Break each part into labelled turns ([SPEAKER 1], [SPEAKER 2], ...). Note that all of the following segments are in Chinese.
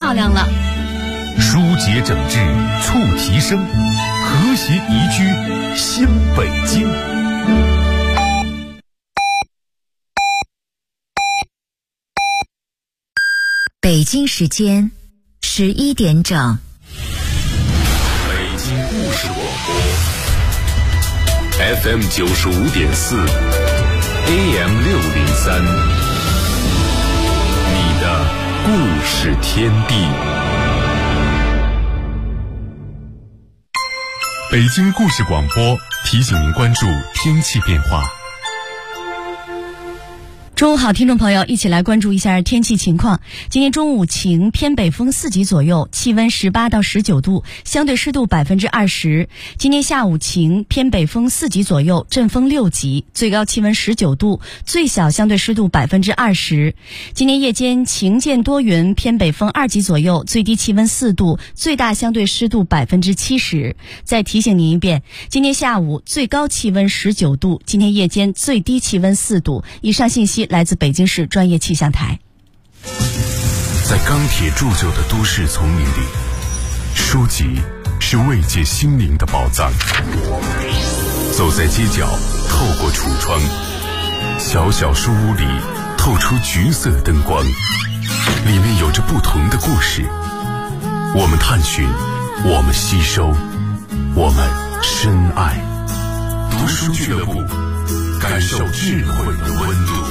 [SPEAKER 1] 漂亮了。
[SPEAKER 2] 疏解整治促提升，和谐宜居新北京。
[SPEAKER 3] 北京时间11点整。
[SPEAKER 2] 北京故事广播 FM 95.4 AM 603，你的故事天地。北京故事广播提醒您关注天气变化。
[SPEAKER 1] 中午好，听众朋友，一起来关注一下天气情况。今天中午晴，偏北风4级左右，气温18到19度，相对湿度20%。今天下午晴，偏北风4级左右，阵风6级，最高气温19度，最小相对湿度20%。今天夜间晴间多云，偏北风2级左右，最低气温4度，最大相对湿度70%。再提醒您一遍，今天下午最高气温19度，今天夜间最低气温4度。以上信息来自北京市专业气象台。
[SPEAKER 2] 在钢铁铸就的都市丛林里，书籍是慰藉心灵的宝藏。走在街角，透过橱窗，小小书屋里透出橘色灯光，里面有着不同的故事。我们探寻，我们吸收，我们深爱。读书俱乐部，感受智慧的温度。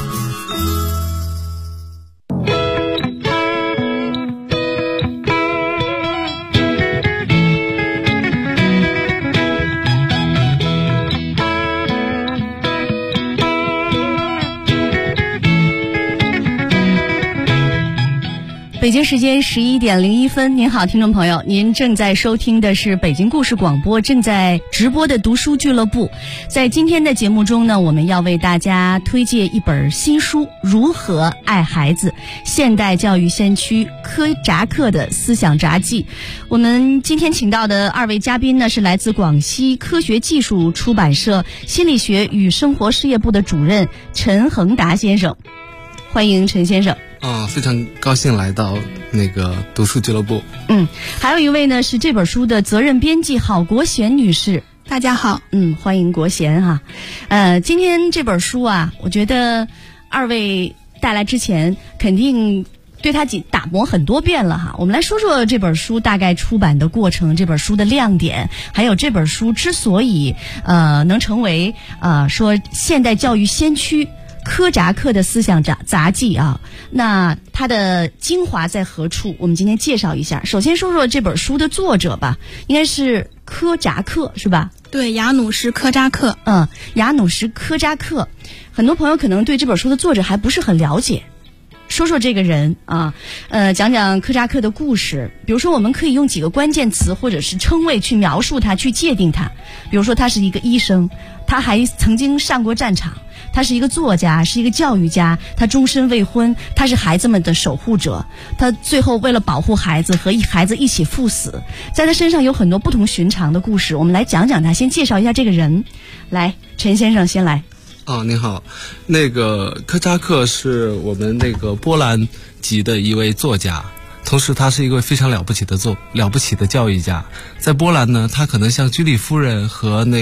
[SPEAKER 1] 北京时间11点01分，您好，听众朋友，您正在收听的是北京故事广播正在直播的读书俱乐部。在今天的节目中呢，我们要为大家推荐一本新书《如何爱孩子：现代教育先驱柯扎克的思想札记》。我们今天请到的2位嘉宾呢，是来自广西科学技术出版社心理学与生活事业部的主任陈恒达先生。欢迎陈先生。
[SPEAKER 4] 非常高兴来到那个读书俱乐部。
[SPEAKER 1] 还有一位呢是这本书的责任编辑郝国贤女士。
[SPEAKER 5] 大家好。
[SPEAKER 1] 欢迎国贤哈。今天这本书啊，我觉得2位带来之前肯定对它打磨很多遍了哈。我们来说说这本书大概出版的过程，这本书的亮点，还有这本书之所以能成为说现代教育先驱柯扎克的思想杂记啊，那它的精华在何处？我们今天介绍一下。首先说说这本书的作者吧，应该是柯扎克是吧？
[SPEAKER 5] 对，雅努什·柯扎克。
[SPEAKER 1] 雅努什·柯扎克，很多朋友可能对这本书的作者还不是很了解。说说这个人啊，讲讲柯扎克的故事。比如说，我们可以用几个关键词或者是称谓去描述他，去界定他。比如说，他是一个医生，他还曾经上过战场。他是一个作家，是一个教育家，他终身未婚，他是孩子们的守护者，他最后为了保护孩子和孩子一起赴死，在他身上有很多不同寻常的故事。我们来讲讲他，先介绍一下这个人。来，陈先生先来。
[SPEAKER 4] 您好，那个柯扎克是我们那个波兰籍的一位作家，同时他是一位非常了不起的教育家。在波兰呢，他可能像居里夫人和那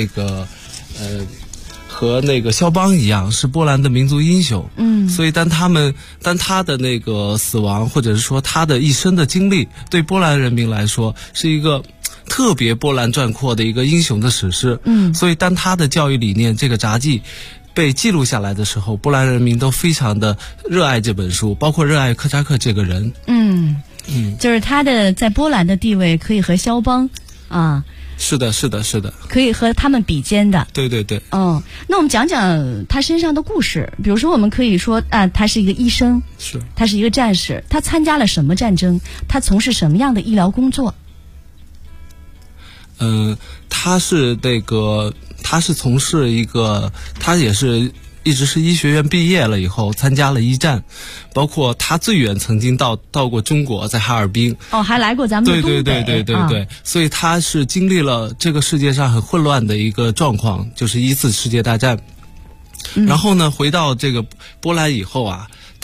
[SPEAKER 4] 个肖邦一样，是波兰的民族英雄。所以当他的那个死亡，或者是说他的一生的经历，对波兰人民来说是一个特别波澜壮阔的一个英雄的史诗。所以当他的教育理念这个札记被记录下来的时候，波兰人民都非常的热爱这本书，包括热爱柯扎克这个人。
[SPEAKER 1] 就是他的在波兰的地位可以和肖邦
[SPEAKER 4] 是的，
[SPEAKER 1] 可以和他们比肩的。
[SPEAKER 4] 对。
[SPEAKER 1] 那我们讲讲他身上的故事。比如说，我们可以说他是一个医生，他是一个战士，他参加了什么战争？他从事什么样的医疗工作？
[SPEAKER 4] 他是从事一个，他也是一直是医学院毕业了以后参加了一战，包括他最远曾经到过中国，在哈尔滨。
[SPEAKER 1] 还来过咱们的东北。
[SPEAKER 4] 对，所以他是经历了这个世界上很混乱的一个状况，就是1次世界大战。然后呢，回到这个波兰以后啊，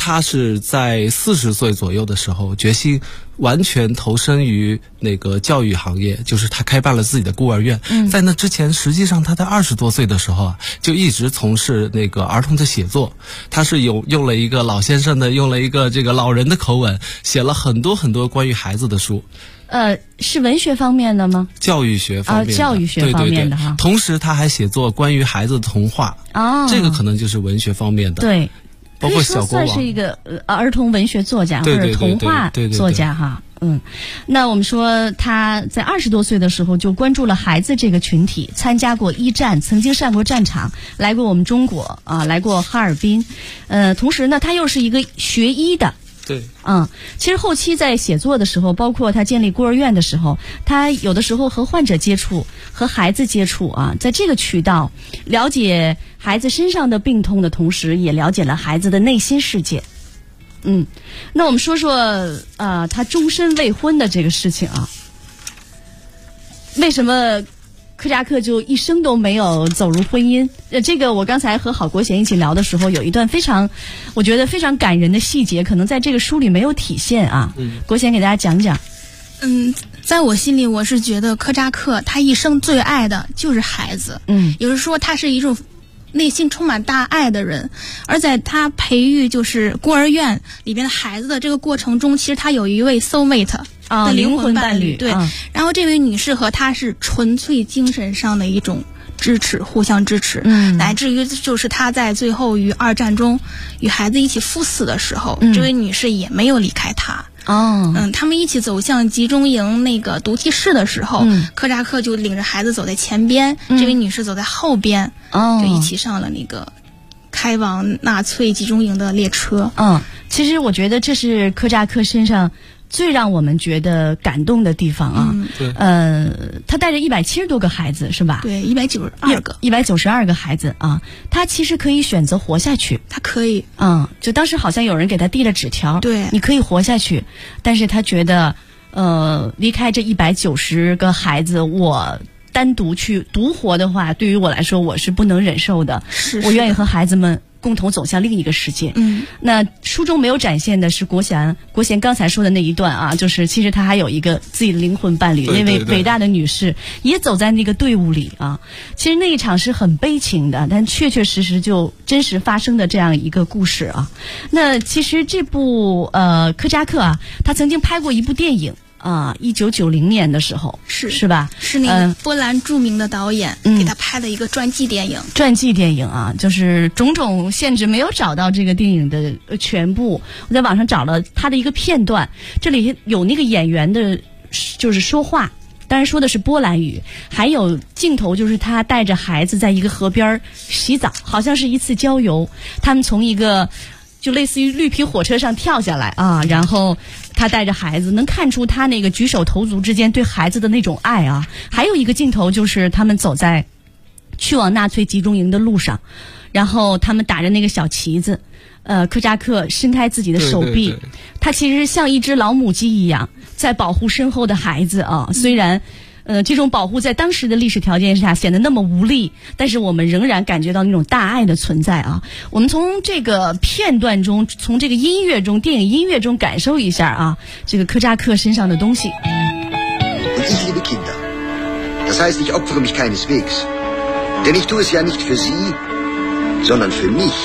[SPEAKER 4] 他是在40岁左右的时候决心完全投身于那个教育行业，就是他开办了自己的孤儿院。在那之前，实际上他在20多岁的时候啊，就一直从事那个儿童的写作。他是用了一个老先生的，用了一个这个老人的口吻，写了很多很多关于孩子的书。
[SPEAKER 1] 是文学方面的吗？
[SPEAKER 4] 教育学方面的，
[SPEAKER 1] 教育学方面的哈。
[SPEAKER 4] 对对对，同时他还写作关于孩子的童话。这个可能就是文学方面的。对。包括小国王，
[SPEAKER 1] 算是一个儿童文学作家或者童话作家哈。那我们说他在20多岁的时候就关注了孩子这个群体，参加过一战，曾经上过战场，来过我们中国啊，来过哈尔滨。同时呢，他又是一个学医的。
[SPEAKER 4] 对，
[SPEAKER 1] 其实后期在写作的时候，包括他建立孤儿院的时候，他有的时候和患者接触，和孩子接触啊，在这个渠道了解孩子身上的病痛的同时，也了解了孩子的内心世界。那我们说说他终身未婚的这个事情啊，为什么柯扎克就一生都没有走入婚姻？这个我刚才和郝国贤一起聊的时候，有一段我觉得非常感人的细节，可能在这个书里没有体现啊。国贤给大家讲讲。
[SPEAKER 5] 在我心里，我是觉得柯扎克他一生最爱的就是孩子。也就是说，他是一种内心充满大爱的人，而在他培育就是孤儿院里边的孩子的这个过程中，其实他有一位 soulmate 的灵魂伴侣。对，然后这位女士和他是纯粹精神上的一种支持，互相支持，乃至于就是他在最后于2战中与孩子一起赴死的时候，这位女士也没有离开他。他们一起走向集中营那个毒气室的时候，柯扎克就领着孩子走在前边，这位女士走在后边，就一起上了那个开往纳粹集中营的列车。
[SPEAKER 1] 其实我觉得这是柯扎克身上最让我们觉得感动的地方啊。他带着170多个孩子是吧？
[SPEAKER 5] 对，192
[SPEAKER 1] 个孩子啊。他其实可以选择活下去，
[SPEAKER 5] 他可以。
[SPEAKER 1] 就当时好像有人给他递了纸条，
[SPEAKER 5] 对，
[SPEAKER 1] 你可以活下去。但是他觉得，离开这190个孩子，我单独去独活的话，对于我来说我是不能忍受的。我愿意和孩子们共同走向另一个世界。那书中没有展现的是国贤刚才说的那一段啊，就是其实他还有一个自己的灵魂伴侣，那位伟大的女士也走在那个队伍里啊。其实那一场是很悲情的，但确确实实就真实发生的这样一个故事啊。那其实这部柯扎克啊，他曾经拍过一部电影。1990年的时候是吧？
[SPEAKER 5] 是那个波兰著名的导演给他拍的一个传记电影。
[SPEAKER 1] 啊，就是种种限制没有找到这个电影的全部，我在网上找了他的一个片段，这里有那个演员的，就是说话。当然说的是波兰语，还有镜头就是他带着孩子在一个河边洗澡，好像是一次郊游，他们从一个就类似于绿皮火车上跳下来啊，然后他带着孩子，能看出他那个举手投足之间对孩子的那种爱啊。还有一个镜头就是他们走在去往纳粹集中营的路上，然后他们打着那个小旗子，柯扎克伸开自己的手臂，他其实像一只老母鸡一样在保护身后的孩子啊。虽然这种保护在当时的历史条件下显得那么无力，但是我们仍然感觉到那种大爱的存在啊。我们从这个片段中，从这个音乐中，电影音乐中感受一下啊，这个柯扎克身上的东西。
[SPEAKER 6] Und ich liebe Kinder. Das heißt, ich opfere mich keineswegs. Denn ich tue es ja nicht für sie, sondern für mich.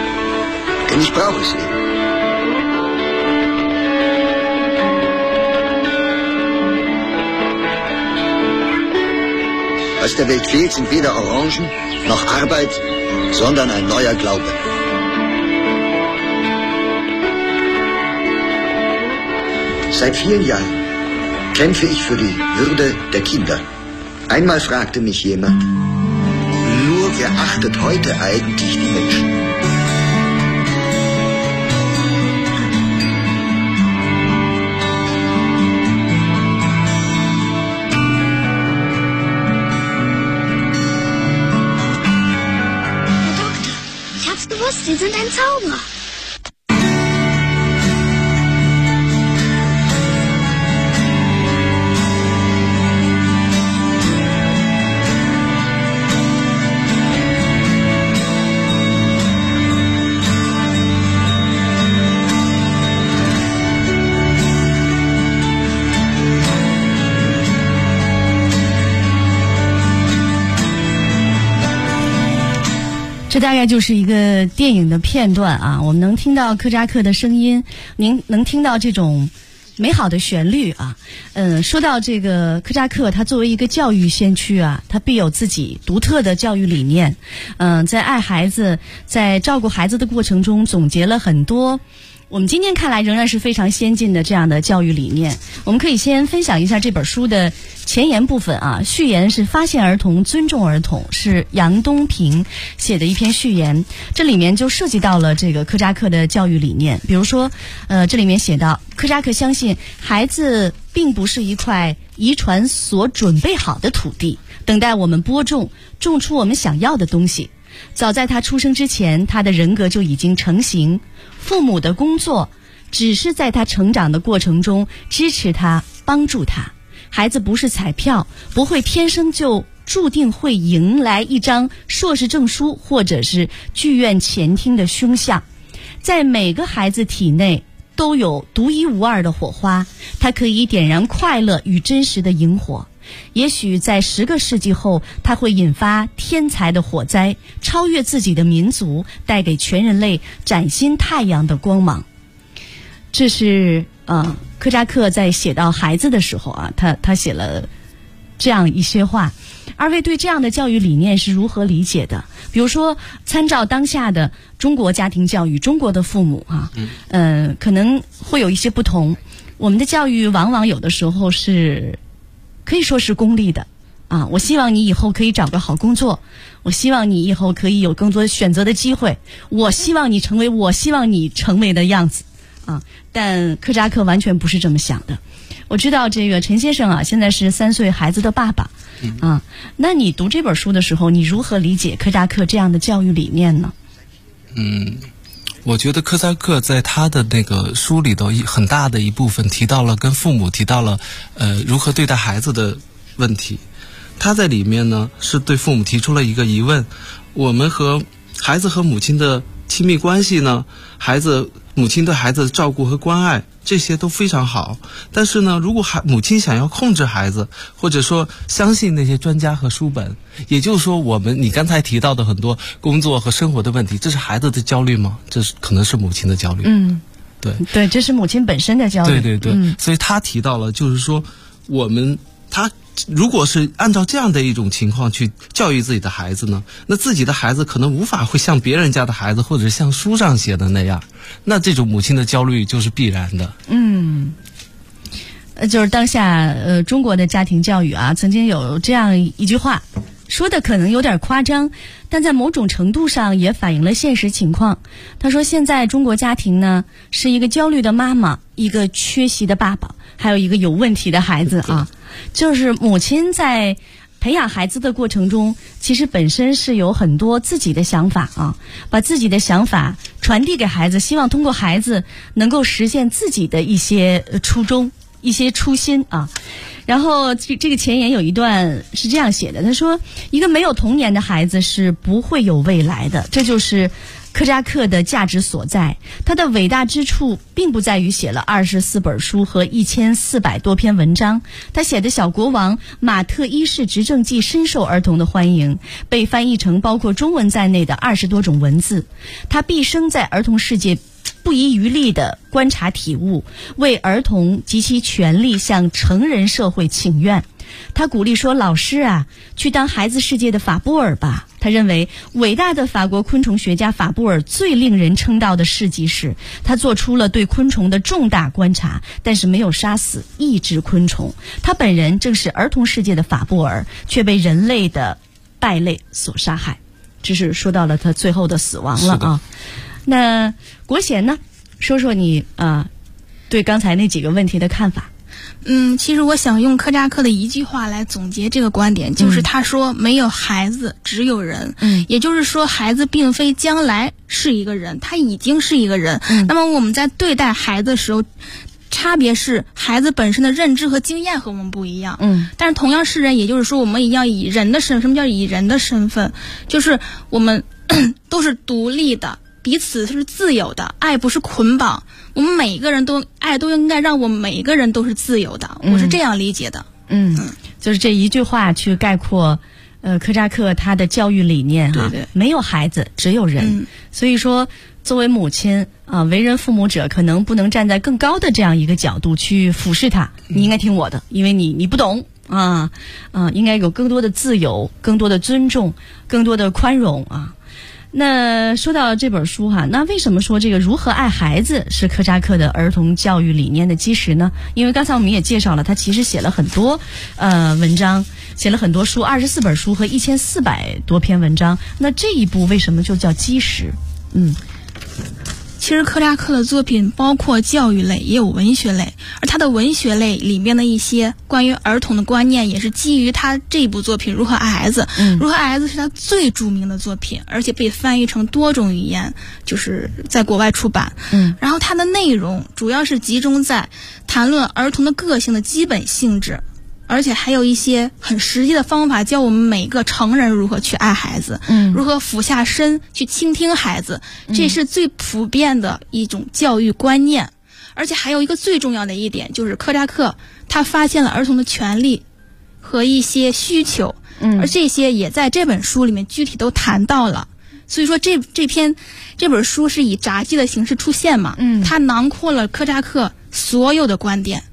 [SPEAKER 6] Denn ich brauche es eben. Was der Welt fehlt, sind weder Orangen noch Arbeit, sondern ein neuer Glaube. Seit vielen Jahren kämpfe ich für die Würde der Kinder. Einmal fragte mich jemand, nur wer achtet heute eigentlich die Menschen?
[SPEAKER 7] Sie sind ein Zauberer.
[SPEAKER 1] 这大概就是一个电影的片段啊，我们能听到柯扎克的声音，您能听到这种美好的旋律啊。说到这个柯扎克，他作为一个教育先驱啊，他必有自己独特的教育理念。在爱孩子，在照顾孩子的过程中，总结了很多我们今天看来仍然是非常先进的这样的教育理念。我们可以先分享一下这本书的前言部分啊。序言是发现儿童，尊重儿童，是杨东平写的一篇序言。这里面就涉及到了这个柯扎克的教育理念。比如说这里面写到，柯扎克相信孩子并不是一块遗传所准备好的土地，等待我们播种，种出我们想要的东西。早在他出生之前，他的人格就已经成型。父母的工作只是在他成长的过程中支持他，帮助他。孩子不是彩票，不会天生就注定会迎来一张硕士证书或者是剧院前厅的凶相。在每个孩子体内都有独一无二的火花，它可以点燃快乐与真实的萤火。也许在10个世纪后，它会引发天才的火灾，超越自己的民族，带给全人类崭新太阳的光芒。这是柯扎克在写到孩子的时候啊，他写了这样一些话。二位对这样的教育理念是如何理解的？比如说，参照当下的中国家庭教育，中国的父母啊，可能会有一些不同。我们的教育往往有的时候是可以说是功利的啊，我希望你以后可以找个好工作，我希望你以后可以有更多选择的机会，我希望你成为我希望你成为的样子啊。但柯扎克完全不是这么想的。我知道这个陈先生啊，现在是3岁孩子的爸爸啊。那你读这本书的时候，你如何理解柯扎克这样的教育理念呢？
[SPEAKER 4] 我觉得柯扎克在他的那个书里头很大的一部分提到了跟父母提到了如何对待孩子的问题。他在里面呢是对父母提出了一个疑问：我们和孩子和母亲的亲密关系呢，母亲对孩子的照顾和关爱，这些都非常好。但是呢，如果母亲想要控制孩子，或者说相信那些专家和书本，也就是说你刚才提到的很多工作和生活的问题，这是孩子的焦虑吗？这可能是母亲的焦虑。对，
[SPEAKER 1] 这是母亲本身的焦虑。
[SPEAKER 4] 对，所以他提到了，就是说他如果是按照这样的一种情况去教育自己的孩子呢，那自己的孩子可能无法会像别人家的孩子或者像书上写的那样，那这种母亲的焦虑就是必然的。
[SPEAKER 1] 就是当下中国的家庭教育啊，曾经有这样一句话，说的可能有点夸张，但在某种程度上也反映了现实情况。他说现在中国家庭呢，是一个焦虑的妈妈，一个缺席的爸爸，还有一个有问题的孩子啊。就是母亲在培养孩子的过程中，其实本身是有很多自己的想法啊，把自己的想法传递给孩子，希望通过孩子能够实现自己的一些初衷、一些初心啊。然后这个前言有一段是这样写的，他说一个没有童年的孩子是不会有未来的，这就是柯扎克的价值所在。他的伟大之处并不在于写了24本书和1400多篇文章，他写的小国王马特一世执政记深受儿童的欢迎，被翻译成包括中文在内的20多种文字。他毕生在儿童世界不遗余力地观察体悟，为儿童及其权利向成人社会请愿。他鼓励说，老师啊，去当孩子世界的法布尔吧。他认为伟大的法国昆虫学家法布尔最令人称道的事迹是，他做出了对昆虫的重大观察，但是没有杀死一只昆虫。他本人正是儿童世界的法布尔，却被人类的败类所杀害。这是说到了他最后的死亡了啊。那国贤呢，说说你对刚才那几个问题的看法。
[SPEAKER 5] 其实我想用柯扎克的一句话来总结这个观点，就是他说没有孩子，只有人。也就是说，孩子并非将来是一个人，他已经是一个人。那么我们在对待孩子的时候，差别是孩子本身的认知和经验和我们不一样。但是同样是人，也就是说我们也要以人的身份。什么叫以人的身份？就是我们都是独立的，彼此是自由的，爱不是捆绑。我们每一个人爱都应该让我们每一个人都是自由的。我是这样理解的。
[SPEAKER 1] 就是这一句话去概括柯扎克他的教育理念哈，
[SPEAKER 5] 对，
[SPEAKER 1] 没有孩子，只有人。所以说，作为母亲啊，为人父母者可能不能站在更高的这样一个角度去俯视他，你应该听我的，因为你不懂啊，应该有更多的自由，更多的尊重，更多的宽容啊。那说到这本书哈，那为什么说这个如何爱孩子是柯扎克的儿童教育理念的基石呢？因为刚才我们也介绍了，他其实写了很多文章，写了很多书，24本书和1400多篇文章。那这一部为什么就叫基石？
[SPEAKER 5] 其实柯扎克的作品包括教育类也有文学类，而他的文学类里面的一些关于儿童的观念也是基于他这部作品《如何爱孩子》。如何爱孩子是他最著名的作品，而且被翻译成多种语言，就是在国外出版。然后它的内容主要是集中在谈论儿童的个性的基本性质，而且还有一些很实际的方法，教我们每个成人如何去爱孩子，如何俯下身去倾听孩子，这是最普遍的一种教育观念。而且还有一个最重要的一点，就是柯扎克他发现了儿童的权利和一些需求，而这些也在这本书里面具体都谈到了。所以说这本书是以札记的形式出现嘛，它囊括了柯扎克所有的观点。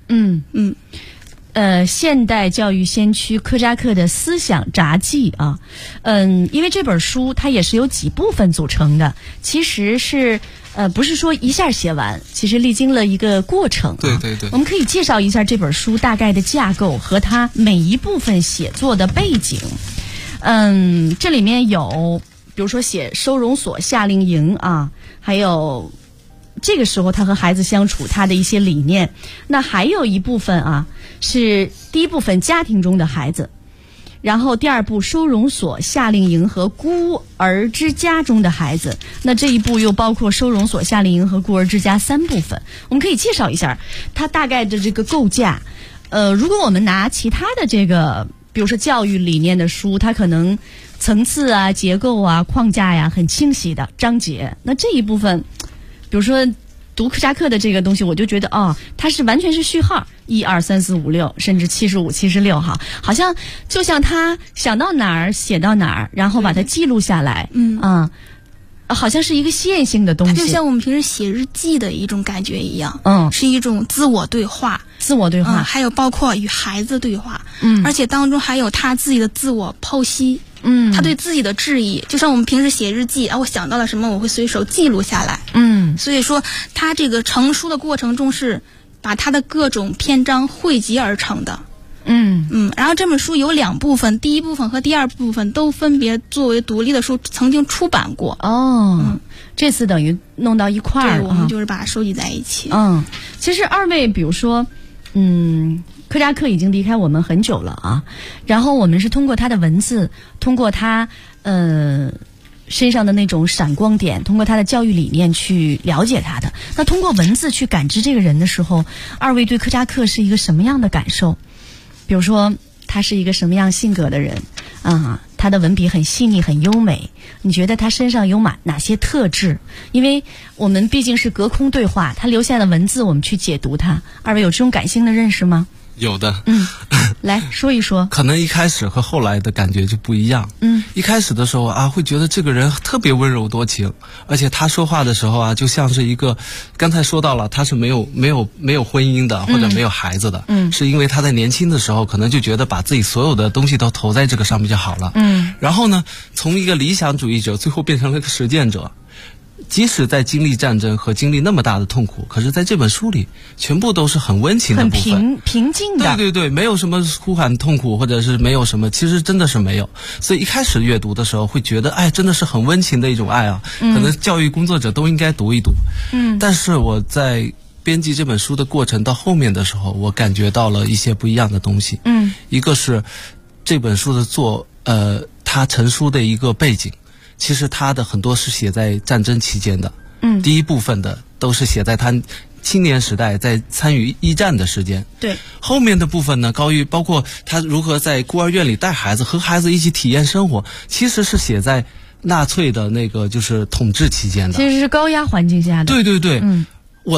[SPEAKER 1] 现代教育先驱柯扎克的思想札记啊，因为这本书它也是由几部分组成的，其实是不是说一下写完，其实历经了一个过程。
[SPEAKER 4] 对，
[SPEAKER 1] 我们可以介绍一下这本书大概的架构和它每一部分写作的背景。这里面有比如说写收容所、夏令营啊，还有这个时候他和孩子相处他的一些理念。那还有一部分啊，是第一部分家庭中的孩子，然后第二部收容所、夏令营和孤儿之家中的孩子。那这一部又包括收容所、夏令营和孤儿之家3部分。我们可以介绍一下它大概的这个构架。如果我们拿其他的这个比如说教育理念的书，它可能层次啊、结构啊、框架呀很清晰的章节。那这一部分比如说读柯扎克的这个东西，我就觉得它是完全是序号，1、2、3、4、5、6，甚至75、76哈，好像就像他想到哪儿写到哪儿，然后把它记录下来，好像是一个线性的东西，
[SPEAKER 5] 它就像我们平时写日记的一种感觉一样，是一种自我对话，还有包括与孩子对话，而且当中还有他自己的自我剖析。他对自己的质疑，就像我们平时写日记我想到了什么，我会随手记录下来。所以说他这个成书的过程中是把他的各种篇章汇集而成的。然后这本书有2部分，第一部分和第二部分都分别作为独立的书曾经出版过。
[SPEAKER 1] 这次等于弄到一块儿了，
[SPEAKER 5] 对，我们就是把它收集在一起。
[SPEAKER 1] 其实二位比如说柯扎克已经离开我们很久了啊，然后我们是通过他的文字，通过他身上的那种闪光点，通过他的教育理念去了解他的。那通过文字去感知这个人的时候，二位对柯扎克是一个什么样的感受？比如说他是一个什么样性格的人他的文笔很细腻很优美，你觉得他身上有哪些特质？因为我们毕竟是隔空对话，他留下的文字我们去解读他，二位有这种感性的认识吗？
[SPEAKER 4] 有的。
[SPEAKER 1] 来说一说。
[SPEAKER 4] 可能一开始和后来的感觉就不一样。一开始的时候会觉得这个人特别温柔多情，而且他说话的时候就像是一个，刚才说到了他是没有婚姻的或者没有孩子的，是因为他在年轻的时候可能就觉得把自己所有的东西都投在这个上面就好了。然后呢，从一个理想主义者最后变成了一个实践者。即使在经历战争和经历那么大的痛苦，可是在这本书里全部都是很温情的部分，
[SPEAKER 1] 很平静的。
[SPEAKER 4] 对，没有什么呼喊痛苦，或者是没有什么，其实真的是没有。所以一开始阅读的时候会觉得真的是很温情的一种爱可能教育工作者都应该读一读。但是我在编辑这本书的过程到后面的时候，我感觉到了一些不一样的东西。一个是这本书的他成书的一个背景，其实他的很多是写在战争期间的。第一部分的都是写在他青年时代在参与一战的时间。
[SPEAKER 1] 对，
[SPEAKER 4] 后面的部分呢，包括他如何在孤儿院里带孩子，和孩子一起体验生活，其实是写在纳粹的那个就是统治期间的，
[SPEAKER 1] 其实是高压环境下的。
[SPEAKER 4] 对，我在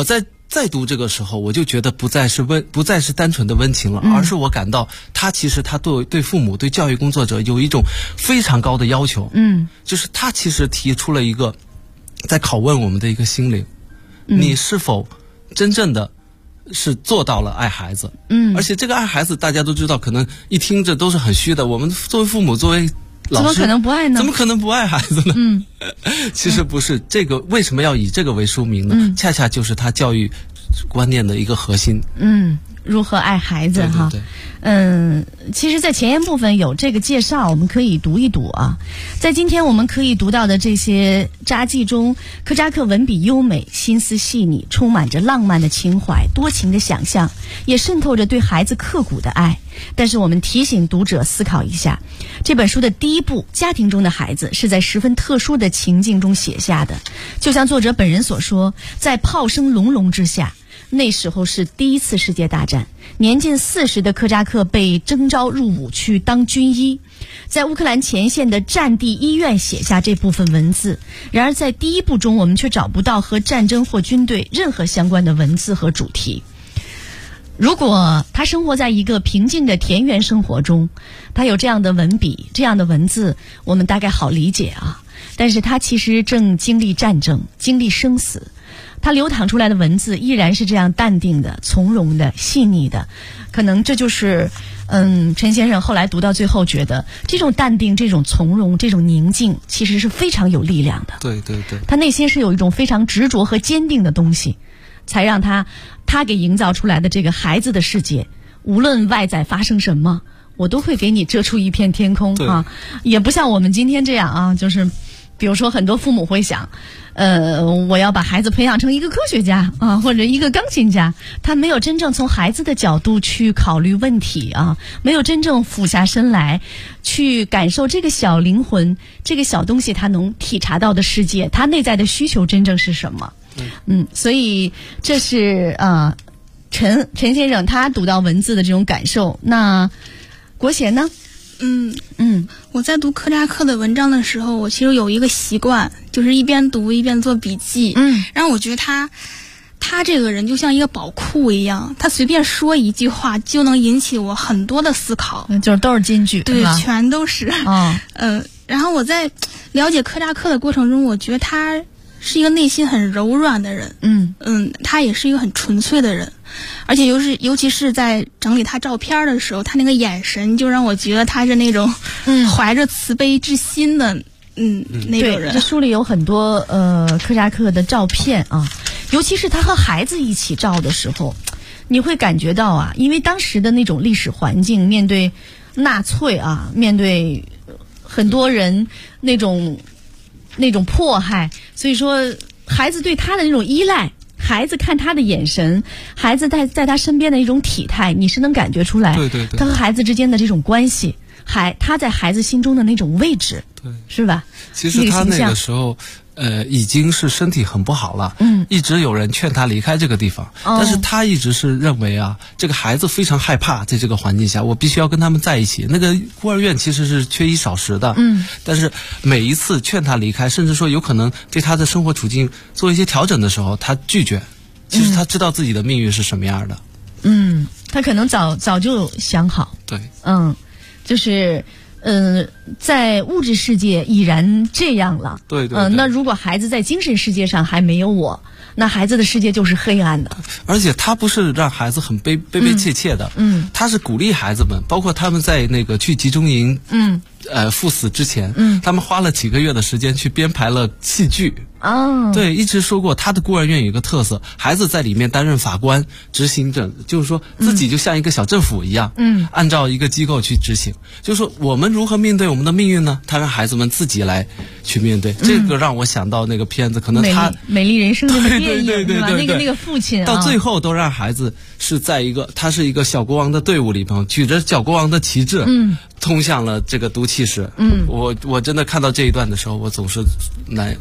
[SPEAKER 4] 再读这个时候，我就觉得不再是单纯的温情了，而是我感到他其实他对父母对教育工作者有一种非常高的要求，就是他其实提出了一个在拷问我们的一个心灵，你是否真正的是做到了爱孩子？而且这个爱孩子大家都知道，可能一听着都是很虚的，我们作为父母作为老师
[SPEAKER 1] 怎么可能不爱呢？
[SPEAKER 4] 怎么可能不爱孩子呢？其实不是，这个为什么要以这个为书名呢？恰恰就是他教育观念的一个核心。
[SPEAKER 1] 如何爱孩子哈？
[SPEAKER 4] 对，
[SPEAKER 1] 其实在前言部分有这个介绍，我们可以读一读啊。在今天我们可以读到的这些札记中，柯扎克文笔优美，心思细腻，充满着浪漫的情怀，多情的想象，也渗透着对孩子刻骨的爱。但是我们提醒读者思考一下，这本书的第一部家庭中的孩子是在十分特殊的情境中写下的，就像作者本人所说，在炮声隆隆之下，那时候是第一次世界大战，年近40的柯扎克被征召入伍去当军医，在乌克兰前线的战地医院写下这部分文字。然而在第一部中，我们却找不到和战争或军队任何相关的文字和主题。如果他生活在一个平静的田园生活中，他有这样的文笔，这样的文字，我们大概好理解啊。但是他其实正经历战争，经历生死，他流淌出来的文字依然是这样淡定的、从容的、细腻的。可能这就是陈先生后来读到最后觉得这种淡定、这种从容、这种宁静其实是非常有力量的。
[SPEAKER 4] 对，
[SPEAKER 1] 他内心是有一种非常执着和坚定的东西，才让他给营造出来的这个孩子的世界，无论外在发生什么，我都会给你遮出一片天空啊。也不像我们今天这样啊，就是比如说很多父母会想我要把孩子培养成一个科学家啊，或者一个钢琴家，他没有真正从孩子的角度去考虑问题啊，没有真正俯下身来去感受这个小灵魂，这个小东西他能体察到的世界，他内在的需求真正是什么。所以这是陈先生他读到文字的这种感受。那国贤呢？
[SPEAKER 5] 我在读柯扎克的文章的时候，我其实有一个习惯，就是一边读一边做笔记。然后我觉得他这个人就像一个宝库一样，他随便说一句话就能引起我很多的思考，
[SPEAKER 1] 就是都是金句，
[SPEAKER 5] 对，全都是。然后我在了解柯扎克的过程中，我觉得他是一个内心很柔软的人。他也是一个很纯粹的人。而且尤其是在整理他照片的时候，他那个眼神就让我觉得他是那种怀着慈悲之心的那种人。
[SPEAKER 1] 这书里有很多柯扎克的照片啊，尤其是他和孩子一起照的时候，你会感觉到啊，因为当时的那种历史环境，面对纳粹啊，面对很多人那种迫害，所以说孩子对他的那种依赖，孩子看他的眼神，孩子在他身边的一种体态，你是能感觉出来，
[SPEAKER 4] 对，
[SPEAKER 1] 他和孩子之间的这种关系，他在孩子心中的那种位置，
[SPEAKER 4] 对，
[SPEAKER 1] 是吧？
[SPEAKER 4] 其实他那个时候已经是身体很不好了，一直有人劝他离开这个地方，但是他一直是认为啊，这个孩子非常害怕，在这个环境下，我必须要跟他们在一起。那个孤儿院其实是缺衣少食的，但是每一次劝他离开，甚至说有可能对他的生活处境做一些调整的时候，他拒绝。其实他知道自己的命运是什么样的，
[SPEAKER 1] 他可能早就想好，
[SPEAKER 4] 对，
[SPEAKER 1] 就是在物质世界已然这样了，
[SPEAKER 4] 对，
[SPEAKER 1] 那如果孩子在精神世界上还没有我，那孩子的世界就是黑暗的。
[SPEAKER 4] 而且他不是让孩子很悲切切的，他是鼓励孩子们，包括他们在那个去集中营，赴死之前，他们花了几个月的时间去编排了戏剧。对，一直说过他的孤儿院有一个特色，孩子在里面担任法官、执行者，就是说自己就像一个小政府一样，按照一个机构去执行。就是说我们如何面对我们的命运呢？他让孩子们自己来去面对。这个让我想到那个片子，可能他
[SPEAKER 1] 美丽人生的电影，
[SPEAKER 4] 对吧？
[SPEAKER 1] 那个父亲
[SPEAKER 4] 到最后都让孩子是在他是一个小国王的队伍里头，举着小国王的旗帜，通向了这个毒气室。我真的看到这一段的时候，我总是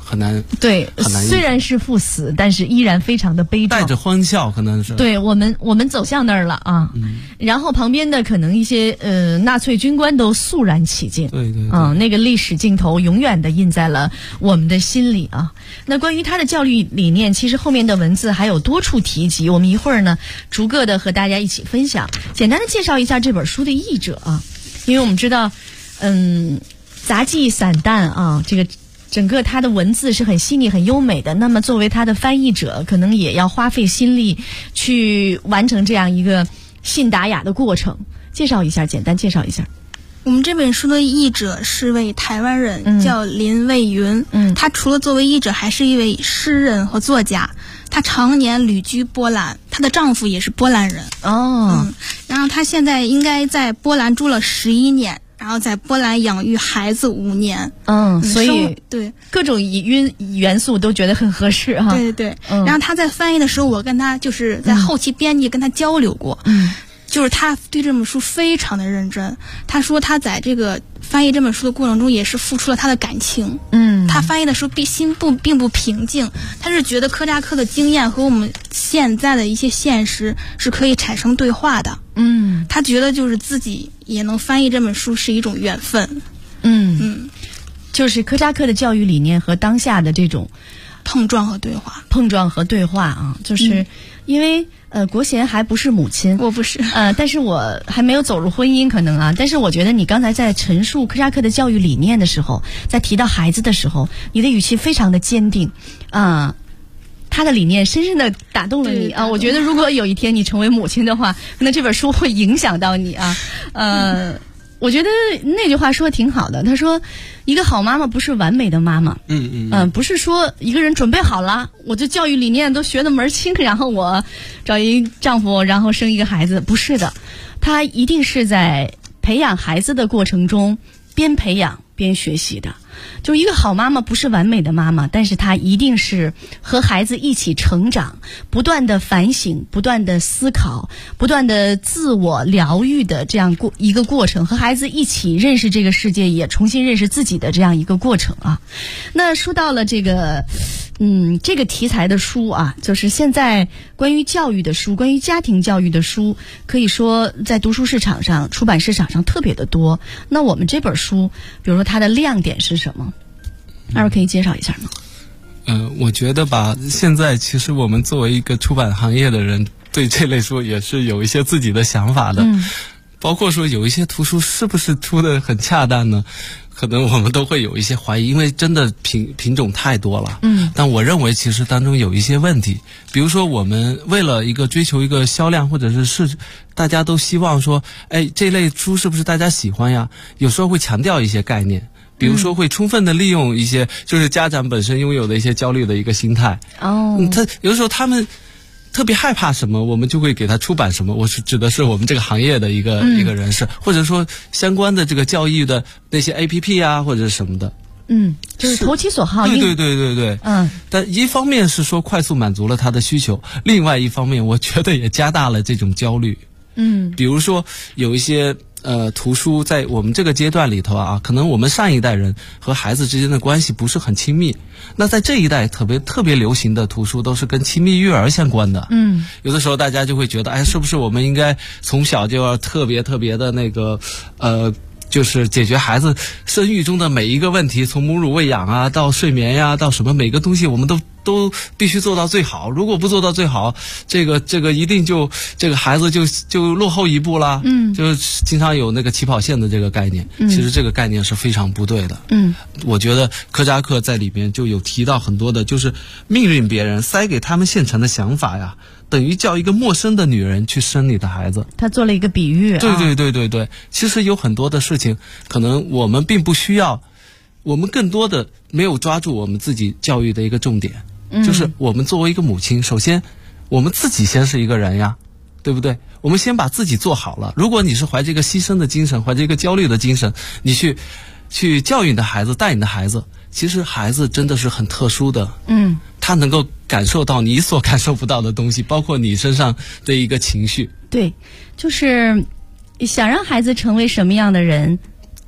[SPEAKER 4] 很难
[SPEAKER 1] 对，虽然是赴死，但是依然非常的悲壮，
[SPEAKER 4] 带着欢笑，可能是
[SPEAKER 1] 对我们走向那儿了啊。然后旁边的可能一些纳粹军官都肃然起敬。
[SPEAKER 4] 对，
[SPEAKER 1] 那个历史镜头永远的印在了我们的心里啊。那关于他的教育理念，其实后面的文字还有多处提及，我们一会儿呢逐个的和大家一起分享，简单的介绍一下这本书的译者啊，因为我们知道，杂技散淡啊，这个整个他的文字是很细腻很优美的，那么作为他的翻译者，可能也要花费心力去完成这样一个信达雅的过程。介绍一下，简单介绍一下。
[SPEAKER 5] 我们这本书的译者是位台湾人，叫林蔚云。他除了作为译者，还是一位诗人和作家。她常年旅居波兰，她的丈夫也是波兰人。然后她现在应该在波兰住了11年。然后在波兰养育孩子5年，
[SPEAKER 1] 所以
[SPEAKER 5] 对
[SPEAKER 1] 各种元素都觉得很合适哈。
[SPEAKER 5] 对，然后他在翻译的时候，我跟他就是在后期编辑跟他交流过，就是他对这本书非常的认真。他说他在这个翻译这本书的过程中，也是付出了他的感情。他翻译的时候并不平静，他是觉得柯扎克的经验和我们现在的一些现实是可以产生对话的。他觉得就是自己也能翻译这本书是一种缘分。
[SPEAKER 1] 就是柯扎克的教育理念和当下的这种
[SPEAKER 5] 碰撞和对话
[SPEAKER 1] 啊，就是因为国贤还不是母亲，
[SPEAKER 5] 我不是，
[SPEAKER 1] 但是我还没有走入婚姻可能啊，但是我觉得你刚才在陈述柯扎克的教育理念的时候，在提到孩子的时候，你的语气非常的坚定啊。他的理念深深的打动了你啊！我觉得如果有一天你成为母亲的话，可能这本书会影响到你啊。我觉得那句话说的挺好的，他说一个好妈妈不是完美的妈妈，不是说一个人准备好了，我这教育理念都学得门清，然后我找一丈夫，然后生一个孩子，不是的，他一定是在培养孩子的过程中边培养边学习的。就一个好妈妈不是完美的妈妈，但是她一定是和孩子一起成长，不断的反省，不断的思考，不断的自我疗愈的这样一个过程，和孩子一起认识这个世界，也重新认识自己的这样一个过程啊。那说到了这个这个题材的书啊，就是现在关于教育的书，关于家庭教育的书，可以说在读书市场上、出版市场上特别的多。那我们这本书，比如说它的亮点是什么？二位可以介绍一下吗？
[SPEAKER 4] 我觉得吧，现在其实我们作为一个出版行业的人，对这类书也是有一些自己的想法的。包括说有一些图书是不是出的很恰当呢？可能我们都会有一些怀疑，因为真的品种太多了。但我认为其实当中有一些问题，比如说我们为了追求一个销量，或者是大家都希望说，这类书是不是大家喜欢呀？有时候会强调一些概念。比如说会充分的利用一些就是家长本身拥有的一些焦虑的一个心态。他有时候他们特别害怕什么，我们就会给他出版什么。我是指的是我们这个行业的一个人士，或者说相关的这个教育的那些 APP 啊，或者是什么的。
[SPEAKER 1] 就是投其所好。
[SPEAKER 4] 对。但一方面是说快速满足了他的需求，另外一方面我觉得也加大了这种焦虑。比如说有一些图书在我们这个阶段里头啊，可能我们上一代人和孩子之间的关系不是很亲密，那在这一代特别流行的图书都是跟亲密育儿相关的。有的时候大家就会觉得，是不是我们应该从小就要特别的那个就是解决孩子生育中的每一个问题，从母乳喂养啊到睡眠呀，到什么每个东西我们都必须做到最好，如果不做到最好，这个一定这个孩子就落后一步啦。就经常有那个起跑线的这个概念。其实这个概念是非常不对的。我觉得柯扎克在里边就有提到很多的，就是命令别人塞给他们现成的想法呀，等于叫一个陌生的女人去生你的孩子。
[SPEAKER 1] 他做了一个比喻。
[SPEAKER 4] 对，其实有很多的事情可能我们并不需要，我们更多的没有抓住我们自己教育的一个重点。就是我们作为一个母亲，首先我们自己先是一个人呀，对不对？我们先把自己做好了。如果你是怀着一个牺牲的精神，怀着一个焦虑的精神，你去教育你的孩子，带你的孩子，其实孩子真的是很特殊的。他能够感受到你所感受不到的东西，包括你身上的一个情绪。
[SPEAKER 1] 对，就是想让孩子成为什么样的人，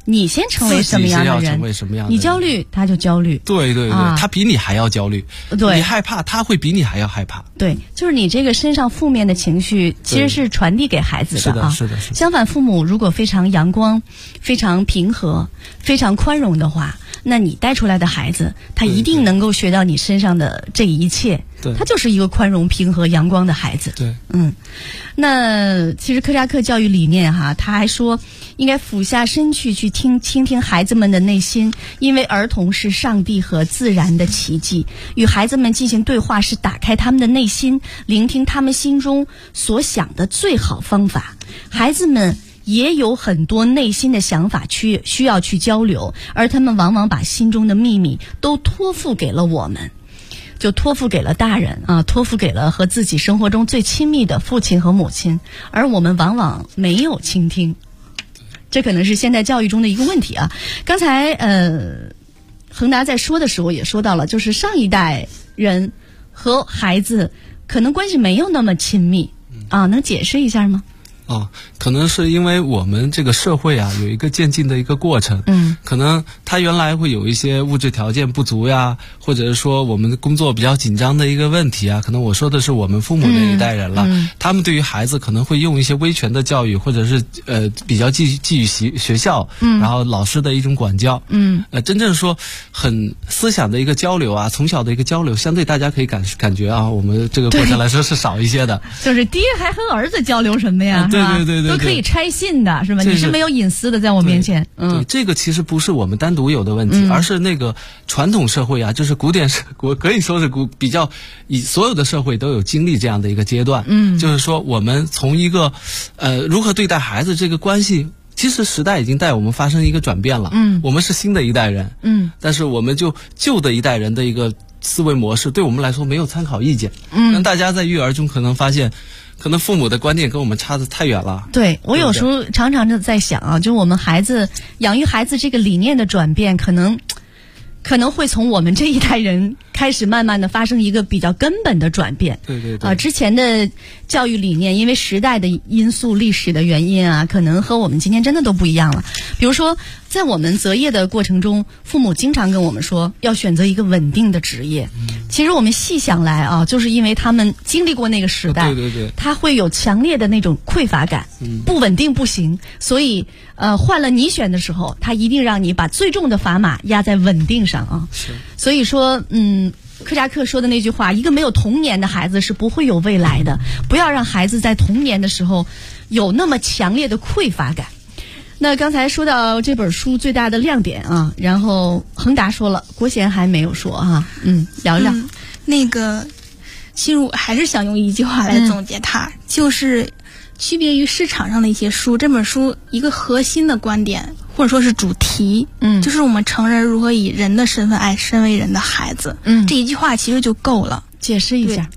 [SPEAKER 1] 你先成为什么样的人，你焦虑他就焦虑，
[SPEAKER 4] 对对对，他比你还要焦虑，
[SPEAKER 1] 对，
[SPEAKER 4] 你害怕他会比你还要害怕，
[SPEAKER 1] 对，就是你这个身上负面的情绪其实是传递给孩子的啊。
[SPEAKER 4] 是的。
[SPEAKER 1] 相反，父母如果非常阳光、非常平和、非常宽容的话，那你带出来的孩子他一定能够学到你身上的这一切，
[SPEAKER 4] 对，
[SPEAKER 1] 他就是一个宽容、平和、阳光的孩子。
[SPEAKER 4] 对，
[SPEAKER 1] 那其实柯扎克教育理念哈，他还说应该俯下身去倾听孩子们的内心，因为儿童是上帝和自然的奇迹。与孩子们进行对话是打开他们的内心，聆听他们心中所想的最好方法。孩子们也有很多内心的想法需要去交流，而他们往往把心中的秘密都托付给了我们，就托付给了大人啊，托付给了和自己生活中最亲密的父亲和母亲，而我们往往没有倾听。这可能是现代教育中的一个问题啊。刚才恒达在说的时候也说到了，就是上一代人和孩子可能关系没有那么亲密啊，能解释一下吗？
[SPEAKER 4] 可能是因为我们这个社会啊有一个渐进的一个过程，可能他原来会有一些物质条件不足呀，或者是说我们工作比较紧张的一个问题啊，可能我说的是我们父母那一代人了，他们对于孩子可能会用一些威权的教育，或者是比较寄予学校，然后老师的一种管教，真正说很思想的一个交流啊，从小的一个交流，相对大家可以感觉啊，我们这个过程来说是少一些的。
[SPEAKER 1] 就是爹还和儿子交流什么呀？
[SPEAKER 4] 对，
[SPEAKER 1] 都可以拆信的是吧？你是没有隐私的，在我面前。
[SPEAKER 4] 对，这个其实不是我们单独有的问题，而是那个传统社会啊，就是古典可以说是比较所有的社会都有经历这样的一个阶段。就是说我们从一个如何对待孩子这个关系，其实时代已经带我们发生一个转变了。我们是新的一代人。但是我们就旧的一代人的一个思维模式，对我们来说没有参考意见。那大家在育儿中可能发现，可能父母的观念跟我们差得太远了。
[SPEAKER 1] 对，我有时候常常就在想啊，就我们养育孩子这个理念的转变，可能会从我们这一代人开始慢慢的发生一个比较根本的转变。
[SPEAKER 4] 对。
[SPEAKER 1] 之前的教育理念因为时代的因素、历史的原因啊，可能和我们今天真的都不一样了。比如说在我们择业的过程中，父母经常跟我们说要选择一个稳定的职业。其实我们细想来啊，就是因为他们经历过那个时代，
[SPEAKER 4] 对，
[SPEAKER 1] 他会有强烈的那种匮乏感，不稳定不行，所以换了你选的时候，他一定让你把最重的砝码压在稳定上啊。所以说柯扎克说的那句话，一个没有童年的孩子是不会有未来的，不要让孩子在童年的时候有那么强烈的匮乏感。那刚才说到这本书最大的亮点啊，然后恒达说了，国贤还没有说啊，聊聊。
[SPEAKER 5] 其实我还是想用一句话来总结它，就是区别于市场上的一些书，这本书一个核心的观点或者说是主题，就是我们成人如何以人的身份爱身为人的孩子，这一句话其实就够了。
[SPEAKER 1] 解释一下。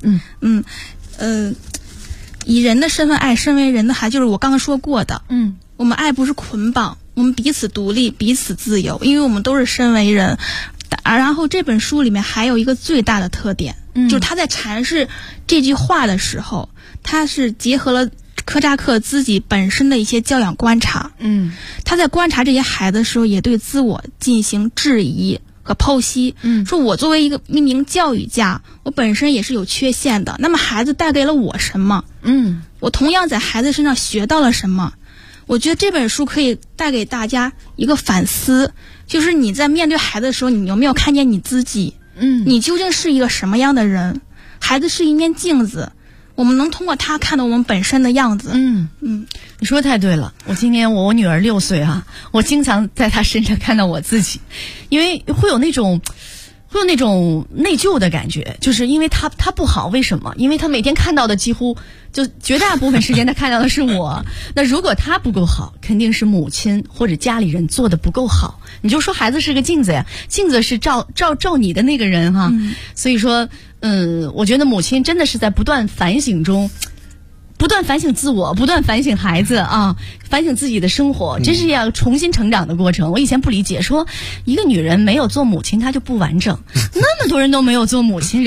[SPEAKER 5] 以人的身份爱身为人的孩子，就是我刚刚说过的。我们爱不是捆绑，我们彼此独立，彼此自由，因为我们都是身为人。然后这本书里面还有一个最大的特点，就是他在阐释这句话的时候，他是结合了柯扎克自己本身的一些教养观察。他在观察这些孩子的时候，也对自我进行质疑和剖析。说我作为一名教育家，我本身也是有缺陷的，那么孩子带给了我什么？我同样在孩子身上学到了什么？我觉得这本书可以带给大家一个反思，就是你在面对孩子的时候，你有没有看见你自己？你究竟是一个什么样的人？孩子是一面镜子，我们能通过他看到我们本身的样子。
[SPEAKER 1] 你说的太对了。今年我女儿6岁啊，我经常在她身上看到我自己，因为会有那种内疚的感觉，就是因为她不好，为什么？因为她每天看到的几乎就绝大部分时间她看到的是我。那如果她不够好，肯定是母亲或者家里人做的不够好。你就说孩子是个镜子呀，镜子是照你的那个人哈。所以说我觉得母亲真的是在不断反省中，不断反省自我，不断反省孩子啊，反省自己的生活，这是要重新成长的过程。我以前不理解，说一个女人没有做母亲她就不完整，那么多人都没有做母亲，人家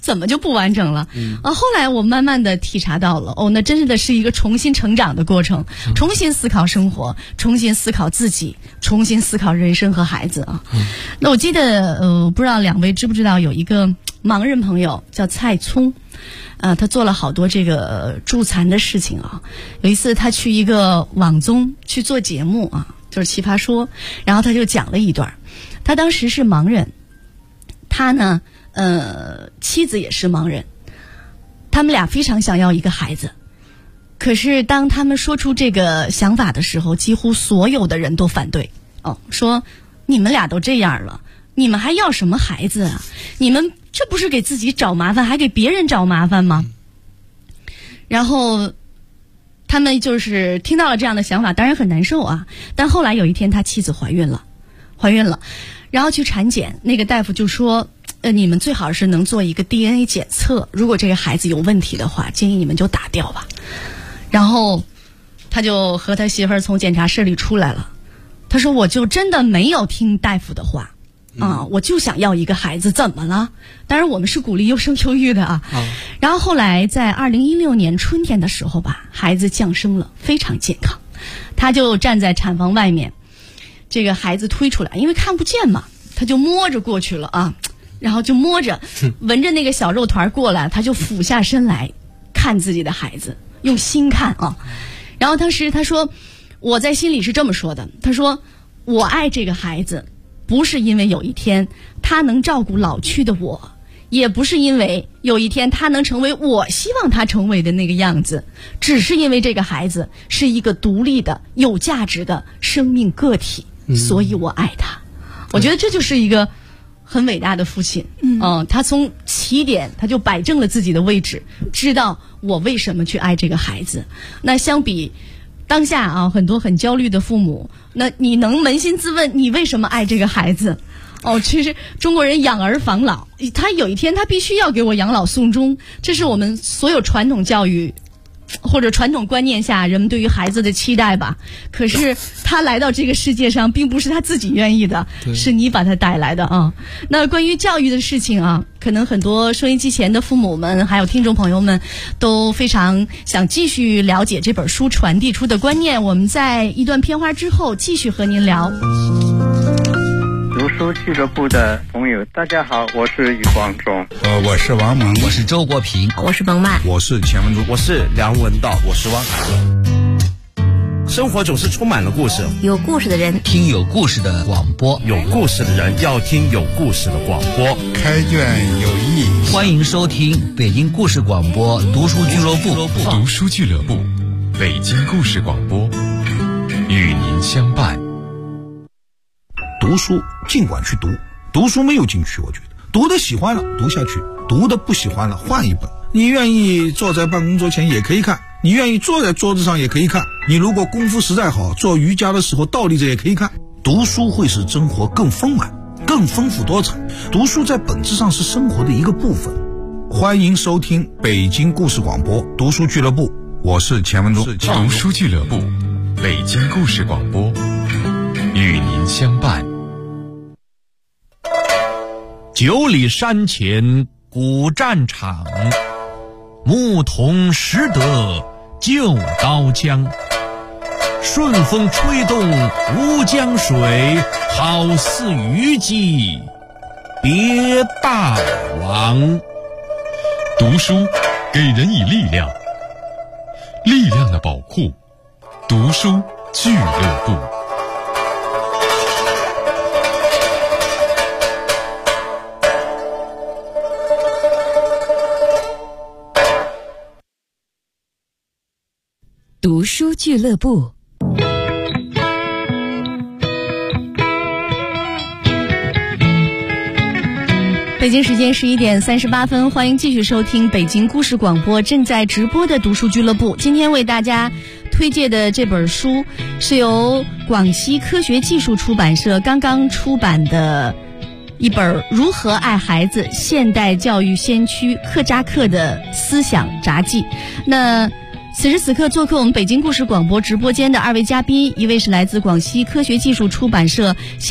[SPEAKER 1] 怎么就不完整了？后来我慢慢的体察到了，那真的是一个重新成长的过程，重新思考生活，重新思考自己，重新思考人生和孩子啊。那我记得，不知道两位知不知道有一个盲人朋友叫蔡聪，他做了好多这个助残的事情啊。有一次他去一个网综去做节目啊，就是奇葩说，然后他就讲了一段，他当时是盲人，他呢。妻子也是盲人，他们俩非常想要一个孩子，可是当他们说出这个想法的时候，几乎所有的人都反对。说你们俩都这样了，你们还要什么孩子啊？你们这不是给自己找麻烦，还给别人找麻烦吗？然后他们就是听到了这样的想法，当然很难受啊。但后来有一天他妻子怀孕了，然后去产检，那个大夫就说你们最好是能做一个 DNA 检测，如果这个孩子有问题的话，建议你们就打掉吧。然后他就和他媳妇儿从检查室里出来了，他说我就真的没有听大夫的话我就想要一个孩子，怎么了？当然我们是鼓励优生优育的啊。然后后来在2016年春天的时候吧，孩子降生了，非常健康，他就站在产房外面，这个孩子推出来，因为看不见嘛，他就摸着过去了啊，然后就摸着闻着那个小肉团过来，他就俯下身来看自己的孩子，用心看啊。然后当时他说，我在心里是这么说的，他说我爱这个孩子，不是因为有一天他能照顾老去的我，也不是因为有一天他能成为我希望他成为的那个样子，只是因为这个孩子是一个独立的有价值的生命个体，所以我爱他。我觉得这就是一个很伟大的父亲。他从起点他就摆正了自己的位置，知道我为什么去爱这个孩子。那相比当下很多很焦虑的父母，那你能扪心自问，你为什么爱这个孩子？其实中国人养儿防老，他有一天他必须要给我养老送终，这是我们所有传统教育或者传统观念下人们对于孩子的期待吧。可是他来到这个世界上并不是他自己愿意的，是你把他带来的啊。那关于教育的事情啊，可能很多收音机前的父母们还有听众朋友们都非常想继续了解这本书传递出的观念。我们在一段片花之后继续和您聊。
[SPEAKER 8] 读书俱乐部的朋友大家好，我是余光中。
[SPEAKER 9] 我是王蒙，
[SPEAKER 10] 我是周国平，
[SPEAKER 3] 我是彭曼，
[SPEAKER 9] 我是钱文珠，
[SPEAKER 11] 我是梁文道，我是汪海乐。生活总是充满了故事，
[SPEAKER 3] 有故事的人
[SPEAKER 10] 听有故事的广播，
[SPEAKER 11] 有故事的人要听有故事的广播。
[SPEAKER 9] 开卷有益，
[SPEAKER 10] 欢迎收听北京故事广播读书俱乐部。
[SPEAKER 2] 读书俱乐部，北京故事广播，与您相伴。
[SPEAKER 12] 读书尽管去读，读书没有禁区，我觉得读的喜欢了读下去，读的不喜欢了换一本。你愿意坐在办公桌前也可以看，你愿意坐在桌子上也可以看，你如果功夫实在好，做瑜伽的时候倒立着也可以看。读书会使生活更丰满，更丰富多彩。读书在本质上是生活的一个部分。欢迎收听北京故事广播读书俱乐部，我是钱文忠。
[SPEAKER 2] 读书俱乐部，北京故事广播，与您相伴。
[SPEAKER 13] 9里山前古战场，牧童识得旧刀枪。顺风吹动吴江水，好似虞姬别大王。
[SPEAKER 2] 读书给人以力量，力量的宝库，读书俱乐部。
[SPEAKER 3] 读书俱乐部。
[SPEAKER 1] 北京时间11点38分，欢迎继续收听北京故事广播正在直播的读书俱乐部。今天为大家推荐的这本书是由广西科学技术出版社刚刚出版的一本《如何爱孩子：现代教育先驱克扎克的思想札记》。那此时此刻做客我们北京故事广播直播间的2位嘉宾，一位是来自广西科学技术出版社